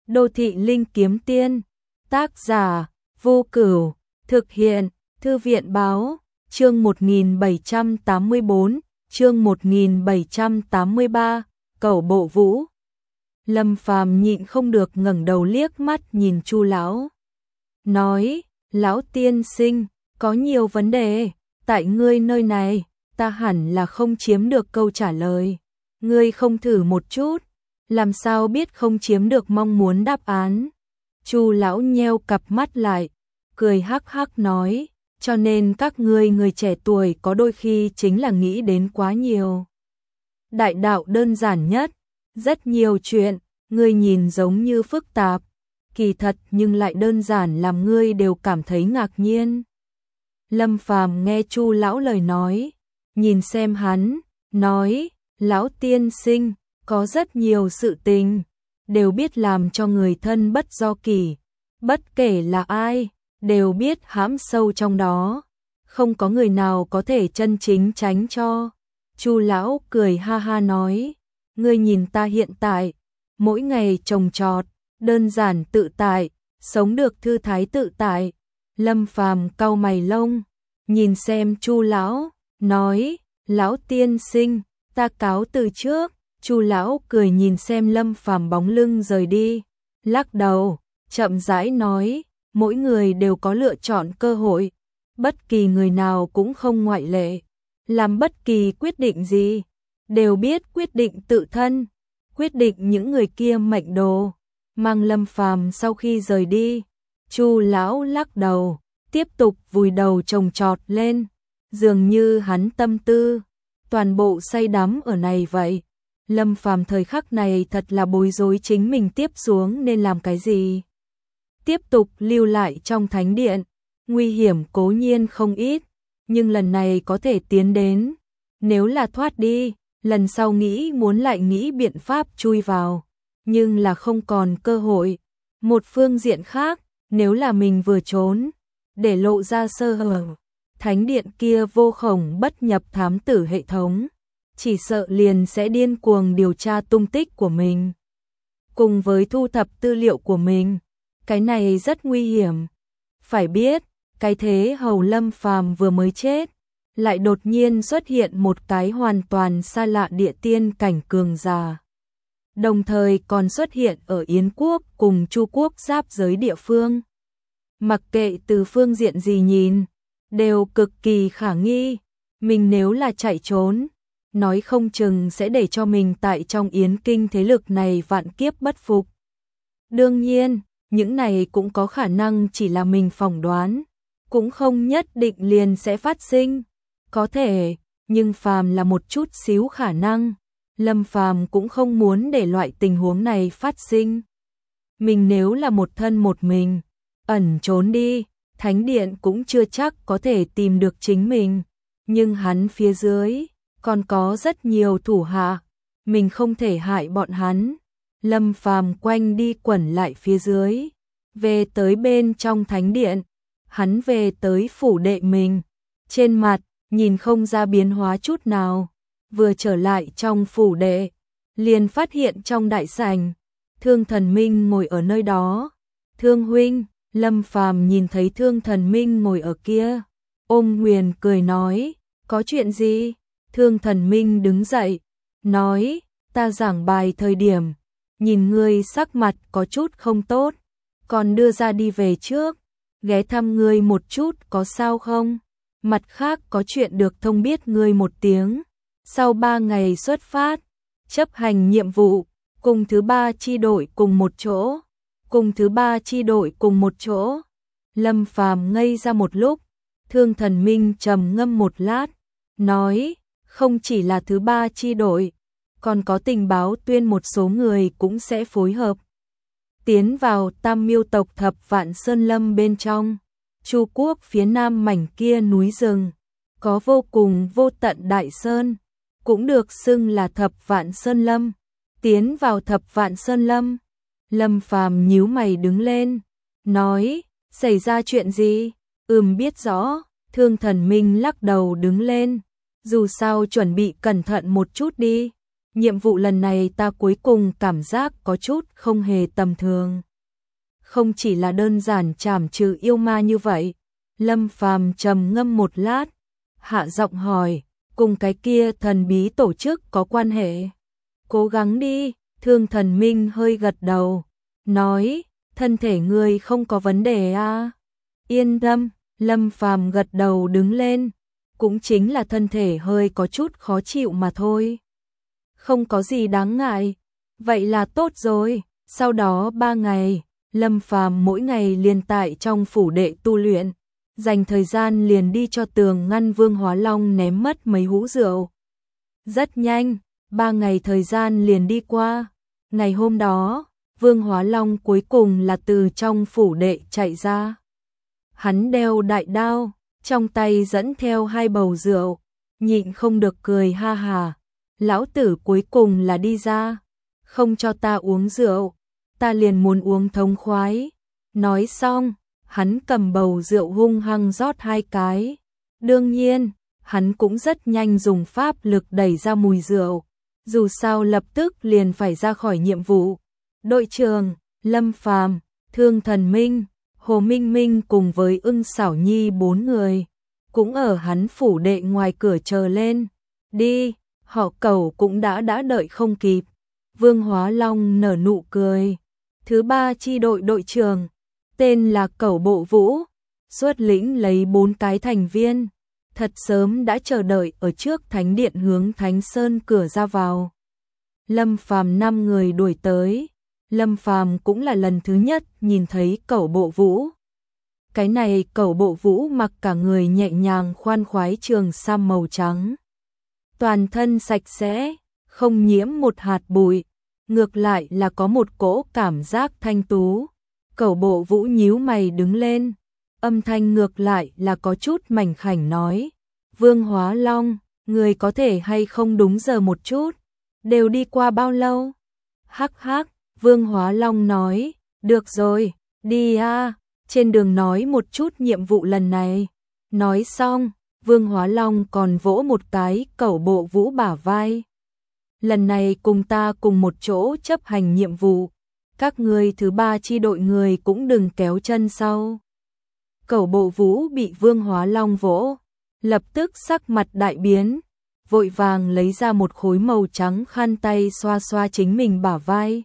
Đô thị linh kiếm tiên, tác giả Vô Cửu, thực hiện Thư viện báo, chương 1784, chương 1783, Cẩu Bộ Vũ. Lâm Phàm nhịn không được ngẩng đầu liếc mắt nhìn Chu lão, nói: "Lão tiên sinh, có nhiều vấn đề tại ngươi nơi này, ta hẳn là không chiếm được câu trả lời. Ngươi không thử một chút, làm sao biết không chiếm được mong muốn đáp án?" Chu lão nheo cặp mắt lại, cười hắc hắc nói: "Cho nên các ngươi người trẻ tuổi có đôi khi chính là nghĩ đến quá nhiều. Đại đạo đơn giản nhất, rất nhiều chuyện, ngươi nhìn giống như phức tạp, kỳ thật nhưng lại đơn giản làm ngươi đều cảm thấy ngạc nhiên." Lâm Phàm nghe Chu lão lời nói, nhìn xem hắn, nói: "Lão tiên sinh, có rất nhiều sự tình đều biết làm cho người thân bất do kỷ, bất kể là ai, đều biết hãm sâu trong đó, không có người nào có thể chân chính tránh cho." Chu lão cười ha ha nói: "Ngươi nhìn ta hiện tại, mỗi ngày trồng trọt, đơn giản tự tại, sống được thư thái tự tại." Lâm Phàm cau mày lông, nhìn xem Chu lão, nói: "Lão tiên sinh, ta cáo từ trước." Chu lão cười nhìn xem Lâm Phàm bóng lưng rời đi, lắc đầu, chậm rãi nói: "Mỗi người đều có lựa chọn cơ hội, bất kỳ người nào cũng không ngoại lệ. Làm bất kỳ quyết định gì, đều biết quyết định tự thân, quyết định những người kia mệnh đồ." Mang Lâm Phàm sau khi rời đi, Chu lão lắc đầu, tiếp tục vùi đầu trồng trọt lên, dường như hắn tâm tư toàn bộ say đắm ở này vậy. Lâm Phàm thời khắc này thật là bối rối chính mình tiếp xuống nên làm cái gì. Tiếp tục lưu lại trong thánh điện, nguy hiểm cố nhiên không ít, nhưng lần này có thể tiến đến. Nếu là thoát đi, lần sau nghĩ muốn lại nghĩ biện pháp chui vào, nhưng là không còn cơ hội. Một phương diện khác, nếu là mình vừa trốn, để lộ ra sơ hở, thánh điện kia vô khổng bất nhập thám tử hệ thống, chỉ sợ liền sẽ điên cuồng điều tra tung tích của mình, cùng với thu thập tư liệu của mình. Cái này rất nguy hiểm. Phải biết, cái thế hầu Lâm Phàm vừa mới chết, lại đột nhiên xuất hiện một cái hoàn toàn xa lạ địa tiên cảnh cường giả. Đồng thời còn xuất hiện ở Yến quốc cùng Chu quốc giáp giới địa phương. Mặc kệ từ phương diện gì nhìn, đều cực kỳ khả nghi. Mình nếu là chạy trốn, nói không chừng sẽ để cho mình tại trong Yến kinh thế lực này vạn kiếp bất phục. Đương nhiên, những này cũng có khả năng chỉ là mình phỏng đoán, cũng không nhất định liền sẽ phát sinh. Có thể, nhưng phàm là một chút xíu khả năng, Lâm Phàm cũng không muốn để loại tình huống này phát sinh. Mình nếu là một thân một mình, ẩn trốn đi, thánh điện cũng chưa chắc có thể tìm được chính mình, nhưng hắn phía dưới còn có rất nhiều thủ hạ, mình không thể hại bọn hắn. Lâm Phàm quanh đi quẩn lại phía dưới, về tới bên trong thánh điện, hắn về tới phủ đệ mình, trên mặt nhìn không ra biến hóa chút nào. Vừa trở lại trong phủ đệ, liền phát hiện trong đại sảnh, Thương Thần Minh ngồi ở nơi đó. "Thương huynh." Lâm Phàm nhìn thấy Thương Thần Minh ngồi ở kia, ôm Nguyền cười nói: "Có chuyện gì?" Thương Thần Minh đứng dậy, nói: "Ta giảng bài thời điểm, nhìn ngươi sắc mặt có chút không tốt, còn đưa ra đi về trước, ghé thăm ngươi một chút có sao không? Mặt khác có chuyện được thông biết ngươi một tiếng, sau 3 ngày xuất phát, chấp hành nhiệm vụ, cùng thứ 3 chi đội cùng một chỗ." Cùng thứ 3 chi đội cùng một chỗ. Lâm Phàm ngây ra một lúc, Thương Thần Minh trầm ngâm một lát, nói: "Không chỉ là thứ 3 chi đội, còn có tình báo tuyên một số người cũng sẽ phối hợp tiến vào Tam Miêu tộc Thập Vạn Sơn Lâm bên trong. Chu quốc phía nam mảnh kia núi rừng, có vô cùng vô tận đại sơn, cũng được xưng là Thập Vạn Sơn Lâm. Tiến vào Thập Vạn Sơn Lâm." Lâm Phàm nhíu mày đứng lên, nói: "Xảy ra chuyện gì?" Biết rõ." Thương Thần Minh lắc đầu đứng lên: "Dù sao chuẩn bị cẩn thận một chút đi, Nhiệm vụ lần này ta cuối cùng cảm giác có chút không hề tầm thường. Không chỉ là đơn giản trảm trừ yêu ma như vậy. Lâm Phàm trầm ngâm một lát, hạ giọng hỏi, cùng cái kia thần bí tổ chức có quan hệ? Cố gắng đi, Thương Thần Minh hơi gật đầu, nói, thân thể ngươi không có vấn đề à? Yên tâm, Lâm Phàm gật đầu đứng lên, cũng chính là thân thể hơi có chút khó chịu mà thôi. Không có gì đáng ngại, vậy là tốt rồi. Sau đó 3 ngày, Lâm Phàm mỗi ngày liền tại trong phủ đệ tu luyện, dành thời gian liền đi cho tường ngăn Vương Hóa Long ném mất mấy hũ rượu. Rất nhanh, 3 ngày thời gian liền đi qua. Ngày hôm đó, Vương Hóa Long cuối cùng là từ trong phủ đệ chạy ra. Hắn đeo đại đao, trong tay dẫn theo 2 bầu rượu, nhịn không được cười ha hà. Lão tử cuối cùng là đi ra, không cho ta uống rượu, ta liền muốn uống thống khoái. Nói xong, hắn cầm bầu rượu hung hăng rót 2 cái. Đương nhiên, hắn cũng rất nhanh dùng pháp lực đẩy ra mùi rượu, dù sao lập tức liền phải ra khỏi nhiệm vụ. Đội trưởng, Lâm Phàm, Thương Thần Minh, Hồ Minh Minh cùng với Ưng Xảo Nhi 4 người, cũng ở hắn phủ đệ ngoài cửa chờ lên. Đi, họ Cẩu cũng đã đợi không kịp. Vương Hóa Long nở nụ cười. Thứ 3 chi đội đội trưởng, tên là Cẩu Bộ Vũ, xuất lĩnh lấy 4 cái thành viên, thật sớm đã chờ đợi ở trước thánh điện hướng Thánh Sơn cửa ra vào. Lâm Phàm 5 người đuổi tới, Lâm Phàm cũng là lần thứ nhất nhìn thấy Cẩu Bộ Vũ. Cái này Cẩu Bộ Vũ mặc cả người nhẹ nhàng khoan khoái trường sam màu trắng, toàn thân sạch sẽ, không nhiễm một hạt bụi, ngược lại là có một cỗ cảm giác thanh tú. Cẩu Bộ Vũ nhíu mày đứng lên, âm thanh ngược lại là có chút mảnh khảnh nói, Vương Hóa Long, người có thể hay không đúng giờ một chút, đều đi qua bao lâu? Hắc hắc, Vương Hóa Long nói, được rồi, đi à, trên đường nói một chút nhiệm vụ lần này. Nói xong, Vương Hóa Long còn vỗ một cái Cẩu Bộ Vũ bả vai. Lần này cùng ta cùng một chỗ chấp hành nhiệm vụ, các ngươi thứ 3 chi đội người cũng đừng kéo chân sau. Cẩu Bộ Vũ bị Vương Hóa Long vỗ, lập tức sắc mặt đại biến, vội vàng lấy ra một khối màu trắng khăn tay xoa xoa chính mình bả vai.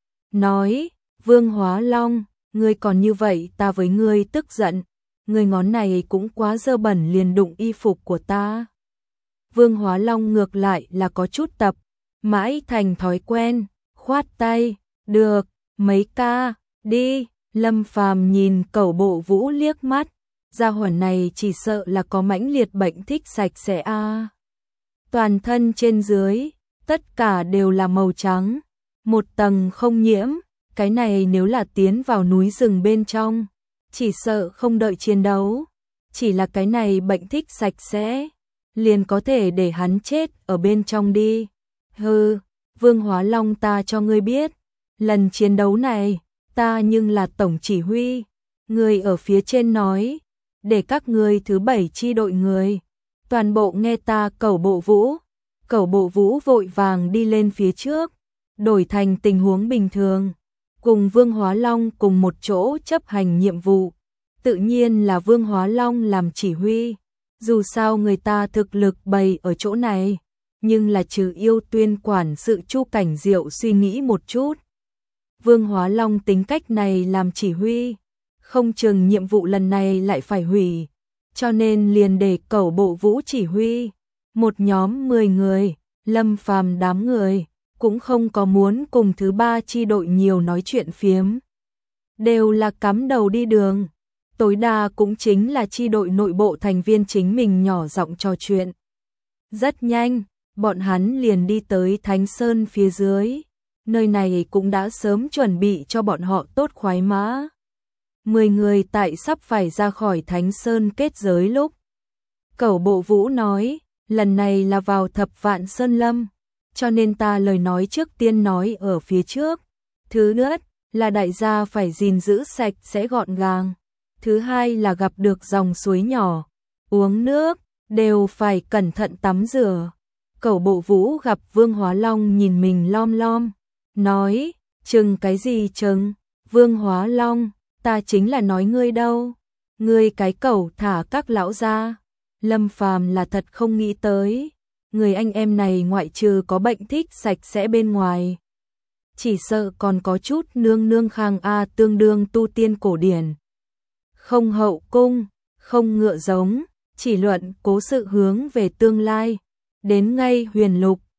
Nói, Vương Hóa Long, ngươi còn như vậy ta với ngươi tức giận, ngươi ngón này cũng quá dơ bẩn liền đụng y phục của ta. Vương Hóa Long ngược lại là có chút tập, mãi thành thói quen, khoát tay, được, mấy ca, đi. Lâm Phàm nhìn Cẩu Bộ Vũ liếc mắt, gia hỏa này chỉ sợ là có mãnh liệt bệnh thích sạch sẽ a. Toàn thân trên dưới, tất cả đều là màu trắng, một tầng không nhiễm, cái này nếu là tiến vào núi rừng bên trong, chỉ sợ không đợi chiến đấu, chỉ là cái này bệnh thích sạch sẽ, liền có thể để hắn chết ở bên trong đi. Hừ, Vương Hóa Long ta cho ngươi biết, lần chiến đấu này, ta nhưng là tổng chỉ huy, người ở phía trên nói, để các ngươi thứ 7 chi đội người, toàn bộ nghe ta. Cẩu Bộ Vũ. Cẩu Bộ Vũ vội vàng đi lên phía trước, đổi thành tình huống bình thường, cùng Vương Hóa Long cùng một chỗ chấp hành nhiệm vụ, tự nhiên là Vương Hóa Long làm chỉ huy, dù sao người ta thực lực bày ở chỗ này, nhưng là trừ yêu tuyên quản sự Chu Cảnh Diệu suy nghĩ một chút. Vương Hóa Long tính cách này làm chỉ huy, không chừng nhiệm vụ lần này lại phải hủy, cho nên liền để Cẩu Bộ Vũ chỉ huy. Một nhóm 10 người, Lâm Phàm đám người, cũng không có muốn cùng thứ 3 chi đội nhiều nói chuyện phiếm. Đều là cắm đầu đi đường, tối đa cũng chính là chi đội nội bộ thành viên chính mình nhỏ giọng trò chuyện. Rất nhanh, bọn hắn liền đi tới Thánh Sơn phía dưới. Nơi này cũng đã sớm chuẩn bị cho bọn họ tốt khoái mã. 10 người tại sắp phải ra khỏi Thánh Sơn kết giới lúc, Cẩu Bộ Vũ nói, lần này là vào Thập Vạn Sơn Lâm, cho nên ta lời nói trước tiên nói ở phía trước. Thứ nhất là đại gia phải gìn giữ sạch sẽ gọn gàng. Thứ hai là gặp được dòng suối nhỏ, uống nước, đều phải cẩn thận tắm rửa. Cẩu Bộ Vũ gặp Vương Hóa Long nhìn mình lom lom, nói, chừng cái gì chừng, Vương Hóa Long, ta chính là nói ngươi đâu, ngươi cái cẩu thả các lão ra. Lâm Phàm là thật không nghĩ tới, người anh em này ngoại trừ có bệnh thích sạch sẽ bên ngoài, chỉ sợ còn có chút nương nương khang a tương đương tu tiên cổ điển. Không hậu cung, không ngựa giống, chỉ luận cố sự hướng về tương lai, đến ngay huyền lục,